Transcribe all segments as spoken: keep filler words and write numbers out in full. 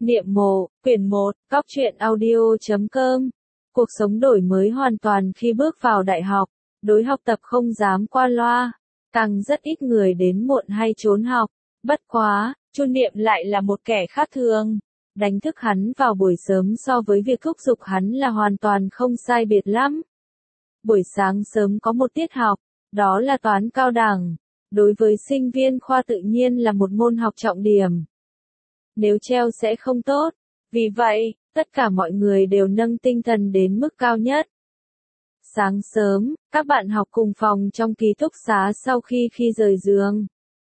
Niệm mộ, quyển một, góc truyện audio chấm com. Cuộc sống đổi mới hoàn toàn khi bước vào đại học, đối học tập không dám qua loa, càng rất ít người đến muộn hay trốn học. Bất quá, Chu Niệm lại là một kẻ khác thường. Đánh thức hắn vào buổi sớm so với việc thúc giục hắn là hoàn toàn không sai biệt lắm. Buổi sáng sớm có một tiết học, đó là toán cao đẳng. Đối với sinh viên khoa tự nhiên là một môn học trọng điểm. Nếu treo sẽ không tốt, vì vậy, tất cả mọi người đều nâng tinh thần đến mức cao nhất. Sáng sớm, các bạn học cùng phòng trong ký túc xá sau khi khi rời giường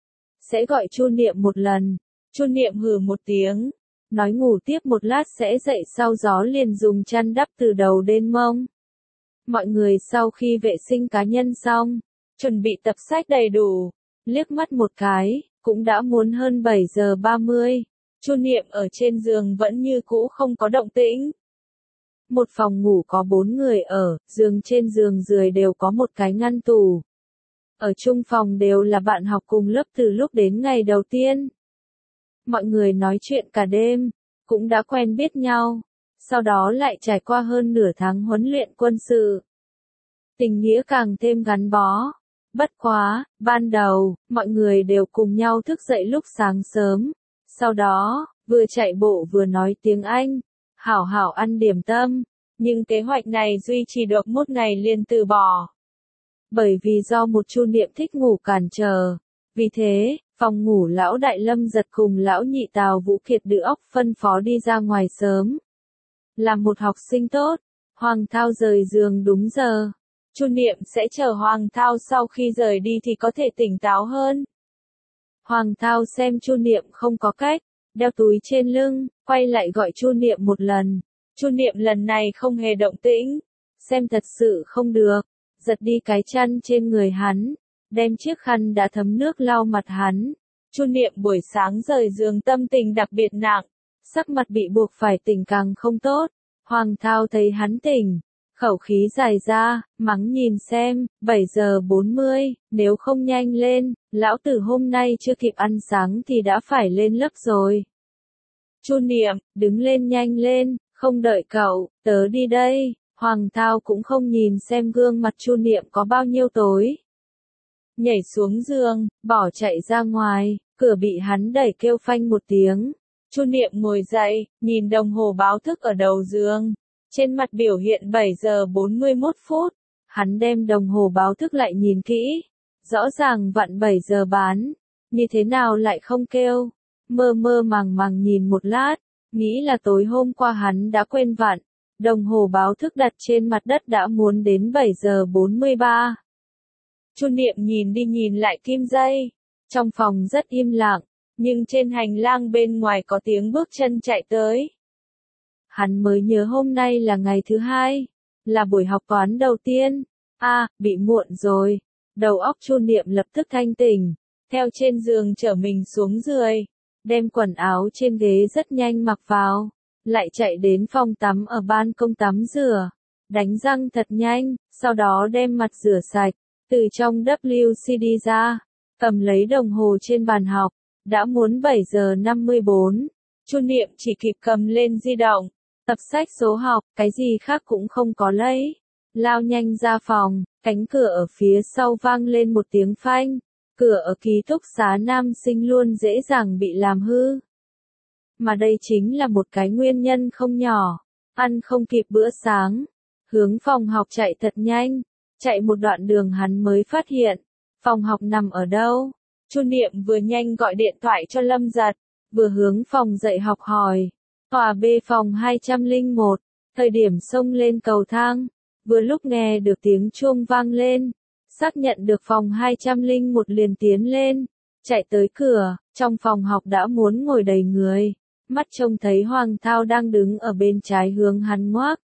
sẽ gọi Chu Niệm một lần. Chu Niệm hừ một tiếng, nói ngủ tiếp một lát sẽ dậy, sau gió liền dùng chăn đắp từ đầu đến mông. Mọi người sau khi vệ sinh cá nhân xong, chuẩn bị tập sách đầy đủ, liếc mắt một cái, cũng đã muốn hơn bảy giờ ba mươi. Chu Niệm ở trên giường vẫn như cũ không có động tĩnh. Một phòng ngủ có bốn người ở, giường trên giường dưới đều có một cái ngăn tủ. Ở chung phòng đều là bạn học cùng lớp từ lúc đến ngày đầu tiên. Mọi người nói chuyện cả đêm, cũng đã quen biết nhau, sau đó lại trải qua hơn nửa tháng huấn luyện quân sự. Tình nghĩa càng thêm gắn bó. Bất quá, ban đầu, mọi người đều cùng nhau thức dậy lúc sáng sớm. Sau đó, vừa chạy bộ vừa nói tiếng Anh, hảo hảo ăn điểm tâm, nhưng kế hoạch này duy trì được một ngày liền từ bỏ. Bởi vì do một Chu Niệm thích ngủ cản trở, vì thế, phòng ngủ lão đại Lâm Giật cùng lão nhị Tào Vũ Kiệt đưa óc phân phó đi ra ngoài sớm. Làm một học sinh tốt, Hoàng Thao rời giường đúng giờ. Chu Niệm sẽ chờ Hoàng Thao sau khi rời đi thì có thể tỉnh táo hơn. Hoàng Thao xem Chu Niệm không có cách, đeo túi trên lưng, quay lại gọi Chu Niệm một lần. Chu Niệm lần này không hề động tĩnh, xem thật sự không được, giật đi cái chăn trên người hắn, đem chiếc khăn đã thấm nước lau mặt hắn. Chu Niệm buổi sáng rời giường tâm tình đặc biệt nặng, sắc mặt bị buộc phải tỉnh càng không tốt. Hoàng Thao thấy hắn tỉnh, khẩu khí dài ra, mắng nhìn xem, bảy giờ bốn mươi, nếu không nhanh lên, lão tử hôm nay chưa kịp ăn sáng thì đã phải lên lớp rồi. Chu Niệm, đứng lên nhanh lên, không đợi cậu, tớ đi đây. Hoàng Thao cũng không nhìn xem gương mặt Chu Niệm có bao nhiêu tối. Nhảy xuống giường, bỏ chạy ra ngoài, cửa bị hắn đẩy kêu phanh một tiếng. Chu Niệm ngồi dậy, nhìn đồng hồ báo thức ở đầu giường. Trên mặt biểu hiện bảy giờ bốn mươi mốt phút, hắn đem đồng hồ báo thức lại nhìn kỹ, rõ ràng vặn bảy giờ bán, như thế nào lại không kêu, mơ mơ màng màng nhìn một lát, nghĩ là tối hôm qua hắn đã quên vặn, đồng hồ báo thức đặt trên mặt đất đã muốn đến bảy giờ bốn mươi ba. Chu Niệm nhìn đi nhìn lại kim dây, trong phòng rất im lặng, nhưng trên hành lang bên ngoài có tiếng bước chân chạy tới. Hắn mới nhớ hôm nay là ngày thứ hai, là buổi học toán đầu tiên. A, à, bị muộn rồi. Đầu óc Chu Niệm lập tức thanh tỉnh, theo trên giường chở mình xuống dưới, đem quần áo trên ghế rất nhanh mặc vào, lại chạy đến phòng tắm ở ban công tắm rửa, đánh răng thật nhanh, sau đó đem mặt rửa sạch, từ trong vê xê đi ra, cầm lấy đồng hồ trên bàn học, đã muốn bảy giờ năm mươi bốn. Chu Niệm chỉ kịp cầm lên di động, tập sách số học, cái gì khác cũng không có lấy. Lao nhanh ra phòng, cánh cửa ở phía sau vang lên một tiếng phanh. Cửa ở ký túc xá nam sinh luôn dễ dàng bị làm hư. Mà đây chính là một cái nguyên nhân không nhỏ. Ăn không kịp bữa sáng. Hướng phòng học chạy thật nhanh. Chạy một đoạn đường hắn mới phát hiện. Phòng học nằm ở đâu? Chu Niệm vừa nhanh gọi điện thoại cho Lâm Giật, vừa hướng phòng dạy học hỏi. Tòa B phòng hai không một, thời điểm xông lên cầu thang, vừa lúc nghe được tiếng chuông vang lên, xác nhận được phòng hai không một liền tiến lên, chạy tới cửa, trong phòng học đã muốn ngồi đầy người, mắt trông thấy Hoàng Thao đang đứng ở bên trái hướng hắn ngoác.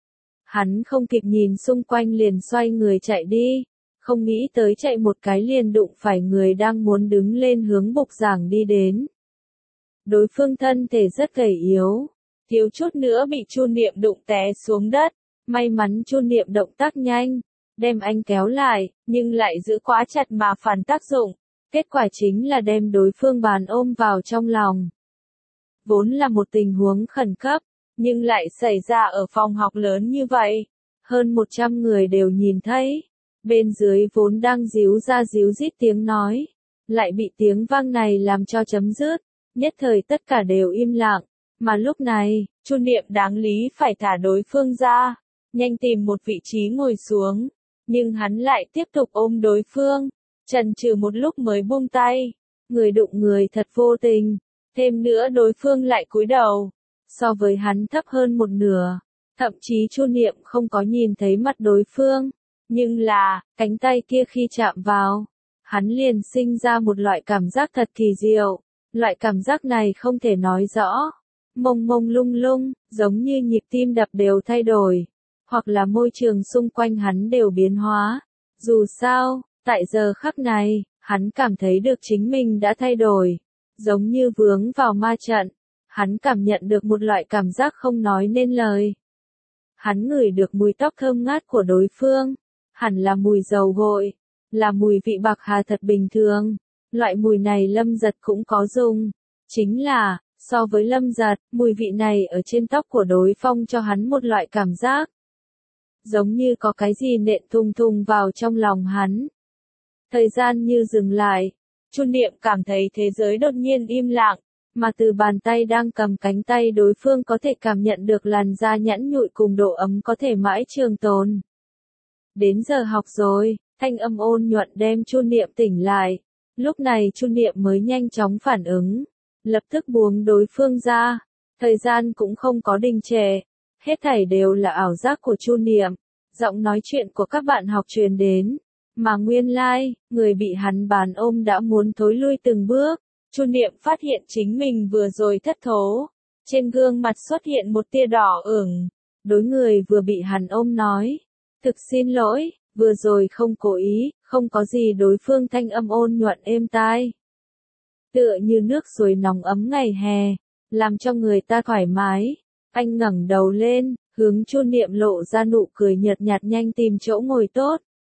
Hắn không kịp nhìn xung quanh liền xoay người chạy đi, không nghĩ tới chạy một cái liền đụng phải người đang muốn đứng lên hướng bục giảng đi đến. Đối phương thân thể rất gầy yếu, thiếu chút nữa bị Chu Niệm đụng té xuống đất, may mắn Chu Niệm động tác nhanh, đem anh kéo lại, nhưng lại giữ quá chặt mà phản tác dụng, kết quả chính là đem đối phương bàn ôm vào trong lòng. vốn là một tình huống khẩn cấp, nhưng lại xảy ra ở phòng học lớn như vậy. Hơn một trăm người đều nhìn thấy. Bên dưới vốn đang díu ra díu dít tiếng nói, lại bị tiếng vang này làm cho chấm dứt. Nhất thời tất cả đều im lặng. Mà lúc này, Chu Niệm đáng lý phải thả đối phương ra, nhanh tìm một vị trí ngồi xuống. Nhưng hắn lại tiếp tục ôm đối phương, chần chừ một lúc mới buông tay. Người đụng người thật vô tình. Thêm nữa đối phương lại cúi đầu, so với hắn thấp hơn một nửa. Thậm chí Chu Niệm không có nhìn thấy mặt đối phương. Nhưng là, cánh tay kia khi chạm vào, hắn liền sinh ra một loại cảm giác thật kỳ diệu. Loại cảm giác này không thể nói rõ. Mông mông lung lung, giống như nhịp tim đập đều thay đổi. Hoặc là môi trường xung quanh hắn đều biến hóa. Dù sao, tại giờ khắc này, hắn cảm thấy được chính mình đã thay đổi. Giống như vướng vào ma trận. Hắn cảm nhận được một loại cảm giác không nói nên lời. Hắn ngửi được mùi tóc thơm ngát của đối phương. Hẳn là mùi dầu gội. Là mùi vị bạc hà thật bình thường. Loại mùi này Lâm Giật cũng có dùng. Chính là, so với Lâm Giật, mùi vị này ở trên tóc của đối phương cho hắn một loại cảm giác. Giống như có cái gì nện thùng thùng vào trong lòng hắn. Thời gian như dừng lại. Chu Niệm cảm thấy thế giới đột nhiên im lặng. Mà từ bàn tay đang cầm cánh tay đối phương có thể cảm nhận được làn da nhẵn nhụi cùng độ ấm có thể mãi trường tồn. Đến giờ học rồi, thanh âm ôn nhuận đem Chu Niệm tỉnh lại. Lúc này Chu Niệm mới nhanh chóng phản ứng, lập tức buông đối phương ra. Thời gian cũng không có đình trệ, hết thảy đều là ảo giác của Chu Niệm. Giọng nói chuyện của các bạn học truyền đến, mà nguyên lai, like, người bị hắn bán ôm đã muốn thối lui từng bước. Chu Niệm phát hiện chính mình vừa rồi thất thố, trên gương mặt xuất hiện một tia đỏ ửng. Đối người vừa bị hắn ôm nói, thực xin lỗi, vừa rồi không cố ý, không có gì. Đối phương thanh âm ôn nhuận êm tai. Tựa như nước suối nóng ấm ngày hè, làm cho người ta thoải mái. Anh ngẩng đầu lên, hướng Chu Niệm lộ ra nụ cười nhợt nhạt nhanh tìm chỗ ngồi tốt.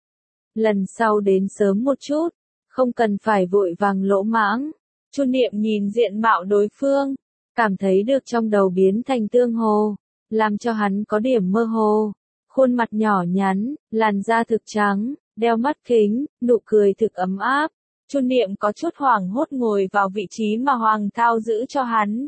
Lần sau đến sớm một chút, không cần phải vội vàng lỗ mãng. Chu Niệm nhìn diện mạo đối phương, cảm thấy được trong đầu biến thành tương hồ, làm cho hắn có điểm mơ hồ. Khuôn mặt nhỏ nhắn, làn da thực trắng, đeo mắt kính, nụ cười thực ấm áp. Chu Niệm có chút hoảng hốt ngồi vào vị trí mà Hoàng Thao giữ cho hắn.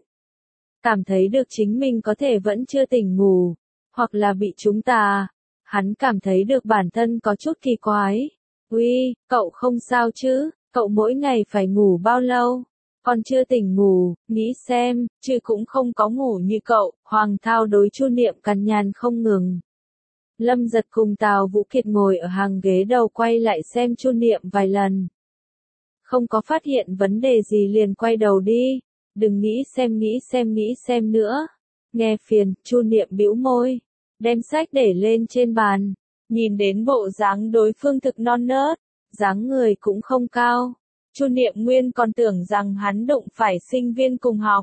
Cảm thấy được chính mình có thể vẫn chưa tỉnh ngủ, hoặc là bị trúng tà. Hắn cảm thấy được bản thân có chút kỳ quái. Uy, cậu không sao chứ, cậu mỗi ngày phải ngủ bao lâu? Còn chưa tỉnh ngủ, nghĩ xem, chứ cũng không có ngủ như cậu. Hoàng Thao đối Chu Niệm cằn nhằn không ngừng. Lâm Giật cùng Tào Vũ Kiệt ngồi ở hàng ghế đầu quay lại xem Chu Niệm vài lần. Không có phát hiện vấn đề gì liền quay đầu đi. Đừng nghĩ xem nghĩ xem nghĩ xem nữa. Nghe phiền, Chu Niệm bĩu môi, đem sách để lên trên bàn. Nhìn đến bộ dáng đối phương thực non nớt, dáng người cũng không cao. Chu Niệm nguyên còn tưởng rằng hắn đụng phải sinh viên cùng học.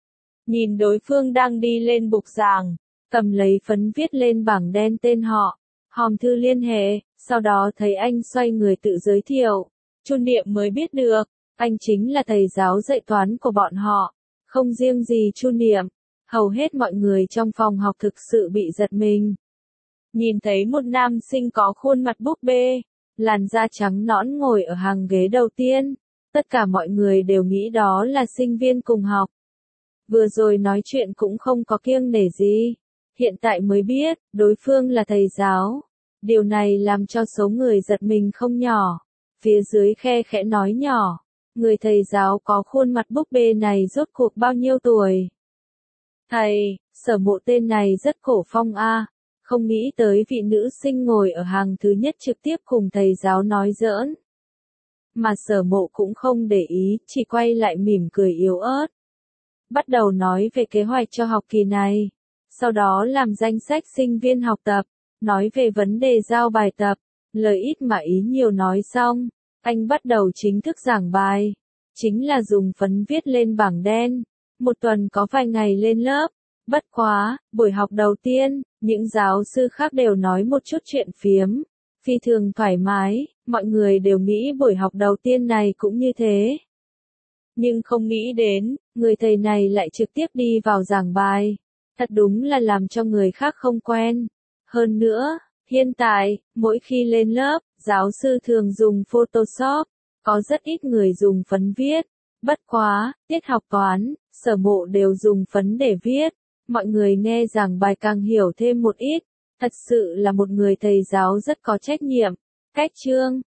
Nhìn đối phương đang đi lên bục giảng, cầm lấy phấn viết lên bảng đen tên họ, hòm thư liên hệ, sau đó thấy anh xoay người tự giới thiệu. Chu Niệm mới biết được, anh chính là thầy giáo dạy toán của bọn họ. Không riêng gì Chu Niệm, hầu hết mọi người trong phòng học thực sự bị giật mình. Nhìn thấy một nam sinh có khuôn mặt búp bê, làn da trắng nõn ngồi ở hàng ghế đầu tiên, tất cả mọi người đều nghĩ đó là sinh viên cùng học. Vừa rồi nói chuyện cũng không có kiêng nể gì, hiện tại mới biết, đối phương là thầy giáo. Điều này làm cho số người giật mình không nhỏ. Phía dưới khe khẽ nói nhỏ, người thầy giáo có khuôn mặt búp bê này rốt cuộc bao nhiêu tuổi? Thầy, Sở Mộ tên này rất cổ phong a. Không nghĩ tới vị nữ sinh ngồi ở hàng thứ nhất trực tiếp cùng thầy giáo nói giỡn. Mà Sở Mộ cũng không để ý, chỉ quay lại mỉm cười yếu ớt. Bắt đầu nói về kế hoạch cho học kỳ này. Sau đó làm danh sách sinh viên học tập, nói về vấn đề giao bài tập. Lời ít mà ý nhiều nói xong, anh bắt đầu chính thức giảng bài. Chính là dùng phấn viết lên bảng đen. Một tuần có vài ngày lên lớp. Bất quá, buổi học đầu tiên, những giáo sư khác đều nói một chút chuyện phiếm. Phi thường thoải mái, mọi người đều nghĩ buổi học đầu tiên này cũng như thế. Nhưng không nghĩ đến, người thầy này lại trực tiếp đi vào giảng bài. Thật đúng là làm cho người khác không quen. Hơn nữa, hiện tại, mỗi khi lên lớp, giáo sư thường dùng Photoshop, có rất ít người dùng phấn viết. Bất quá, tiết học toán, Sở Mộ đều dùng phấn để viết. Mọi người nghe giảng bài càng hiểu thêm một ít. Thật sự là một người thầy giáo rất có trách nhiệm. Cách chương